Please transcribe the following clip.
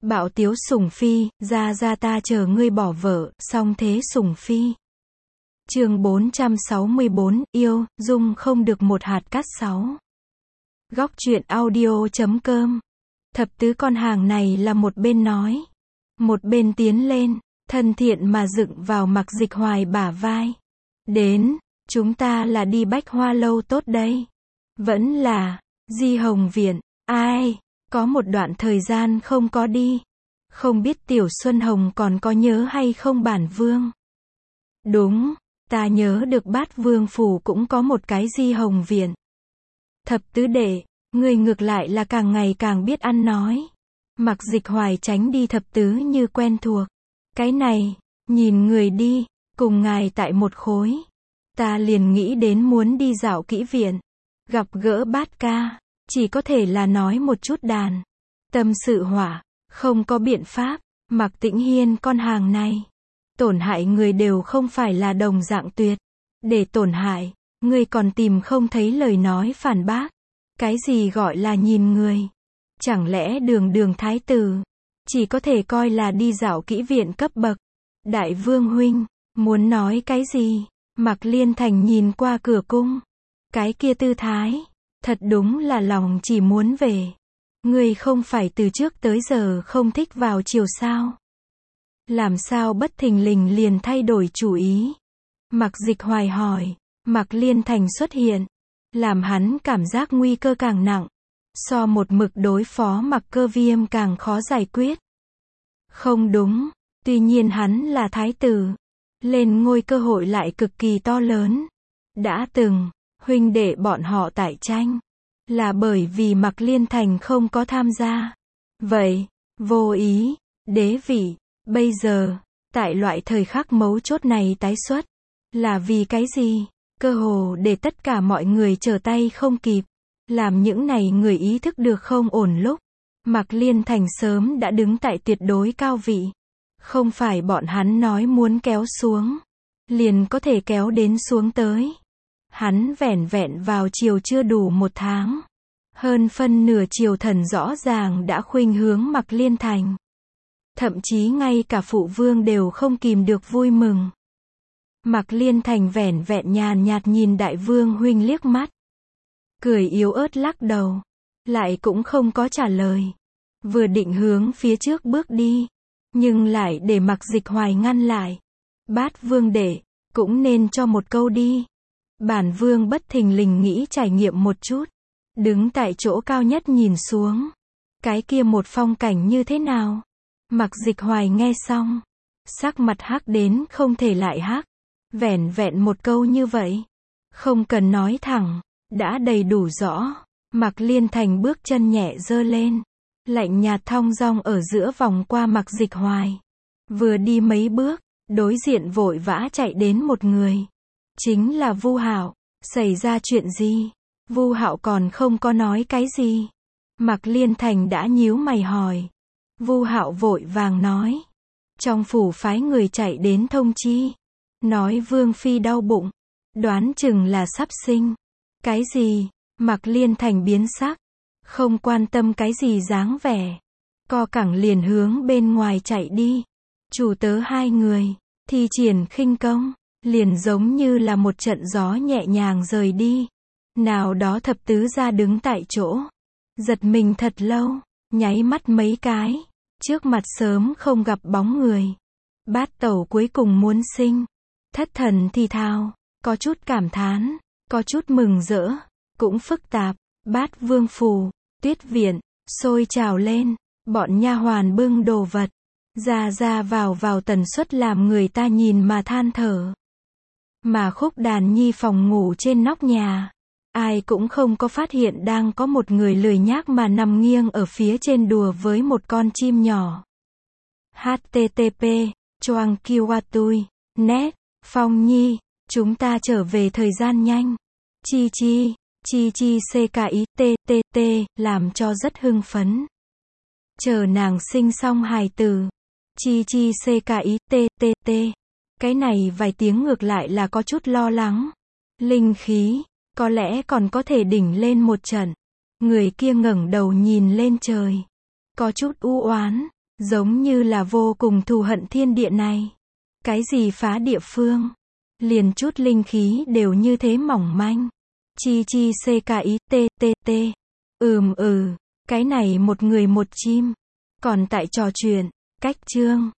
Bạo tiếu sủng phi, ra ta chờ ngươi bỏ vợ, song thế sủng phi. Chương 464, yêu, dung không được một hạt cát 6. Góc truyện audio.com. Thập tứ con hàng này là một bên nói, một bên tiến lên, thân thiện mà dựng vào Mạc Dịch Hoài bả vai. Đến, chúng ta là đi Bách Hoa Lâu tốt đây. Vẫn là, Di Hồng Viện, ai, có một đoạn thời gian không có đi. Không biết Tiểu Xuân Hồng còn có nhớ hay không bản vương. Đúng, ta nhớ được Bát Vương Phủ cũng có một cái Di Hồng Viện. Thập tứ đệ, người ngược lại là càng ngày càng biết ăn nói. Mạc Dịch Hoài tránh đi thập tứ như quen thuộc. Cái này, nhìn người đi, cùng ngài tại một khối. Ta liền nghĩ đến muốn đi dạo kỹ viện. Gặp gỡ Bát ca, chỉ có thể là nói một chút đàn. Tâm sự hỏa, không có biện pháp. Mạc Tĩnh Hiên con hàng này, tổn hại người đều không phải là đồng dạng tuyệt. Để tổn hại, người còn tìm không thấy lời nói phản bác. Cái gì gọi là nhìn người? Chẳng lẽ đường thái tử chỉ có thể coi là đi dạo kỹ viện cấp bậc? Đại vương huynh, muốn nói cái gì? Mạc Liên Thành nhìn qua cửa cung. Cái kia tư thái, thật đúng là lòng chỉ muốn về. Người không phải từ trước tới giờ không thích vào chiều sao? Làm sao bất thình lình liền thay đổi chủ ý? Mạc Dịch Hoài hỏi. Mạc Liên Thành xuất hiện, làm hắn cảm giác nguy cơ càng nặng. So một mực đối phó Mạc Cơ Viêm càng khó giải quyết. Không đúng, tuy nhiên hắn là thái tử, lên ngôi cơ hội lại cực kỳ to lớn. Đã từng, huynh đệ bọn họ tại tranh, là bởi vì Mạc Liên Thành không có tham gia. Vậy, vô ý, đế vị, bây giờ, tại loại thời khắc mấu chốt này tái xuất, là vì cái gì? Cơ hồ để tất cả mọi người trở tay không kịp. Làm những này người ý thức được không ổn lúc. Mạc Liên Thành sớm đã đứng tại tuyệt đối cao vị. Không phải bọn hắn nói muốn kéo xuống, liền có thể kéo đến xuống tới. Hắn vẻn vẹn vào chiều chưa đủ một tháng. Hơn phân nửa triều thần rõ ràng đã khuynh hướng Mạc Liên Thành. Thậm chí ngay cả phụ vương đều không kìm được vui mừng. Mạc Liên Thành vẻn vẹn nhàn nhạt nhìn đại vương huynh liếc mắt. Cười yếu ớt lắc đầu. Lại cũng không có trả lời. Vừa định hướng phía trước bước đi. Nhưng lại để Mạc Dịch Hoài ngăn lại. Bát vương đệ, cũng nên cho một câu đi. Bản vương bất thình lình nghĩ trải nghiệm một chút. Đứng tại chỗ cao nhất nhìn xuống. Cái kia một phong cảnh như thế nào? Mạc Dịch Hoài nghe xong. Sắc mặt hắc đến không thể lại hắc. Vẻn vẹn một câu như vậy. Không cần nói thẳng. Đã đầy đủ rõ. Mạc Liên Thành bước chân nhẹ giơ lên. Lạnh nhạt thong dong ở giữa vòng qua Mạc Dịch Hoài. Vừa đi mấy bước, đối diện vội vã chạy đến một người. Chính là Vu Hạo. Xảy ra chuyện gì? Vu Hạo còn không có nói cái gì. Mạc Liên Thành đã nhíu mày hỏi. Vu Hạo vội vàng nói. Trong phủ phái người chạy đến thông chi. Nói Vương Phi đau bụng. Đoán chừng là sắp sinh. Cái gì? Mạc Liên Thành biến sắc. Không quan tâm cái gì dáng vẻ. Co cẳng liền hướng bên ngoài chạy đi. Chủ tớ hai người, thi triển khinh công, liền giống như là một trận gió nhẹ nhàng rời đi. Nào đó thập tứ gia đứng tại chỗ. Giật mình thật lâu, nháy mắt mấy cái. Trước mặt sớm không gặp bóng người. Bát tẩu cuối cùng muốn sinh. Thất thần thì thào, có chút cảm thán, có chút mừng rỡ, cũng phức tạp. Bát Vương Phủ, Tuyết Viện, sôi trào lên, bọn nha hoàn bưng đồ vật, ra vào tần suất làm người ta nhìn mà than thở. Mà Khúc Đàn Nhi phòng ngủ trên nóc nhà, ai cũng không có phát hiện đang có một người lười nhác mà nằm nghiêng ở phía trên đùa với một con chim nhỏ. http choang kiwatui net Phong Nhi, chúng ta trở về thời gian nhanh. Chi CKITTT, làm cho rất hưng phấn. Chờ nàng sinh xong hài tử. Chi CKITTT. Cái này vài tiếng ngược lại là có chút lo lắng. Linh khí, có lẽ còn có thể đỉnh lên một trận. Người kia ngẩng đầu nhìn lên trời. Có chút u oán. Giống như là vô cùng thù hận thiên địa này. Cái gì phá địa phương. Liền chút linh khí đều như thế mỏng manh. Chi chi CKI TTT. Cái này một người một chim. Còn tại trò chuyện. Cách chương.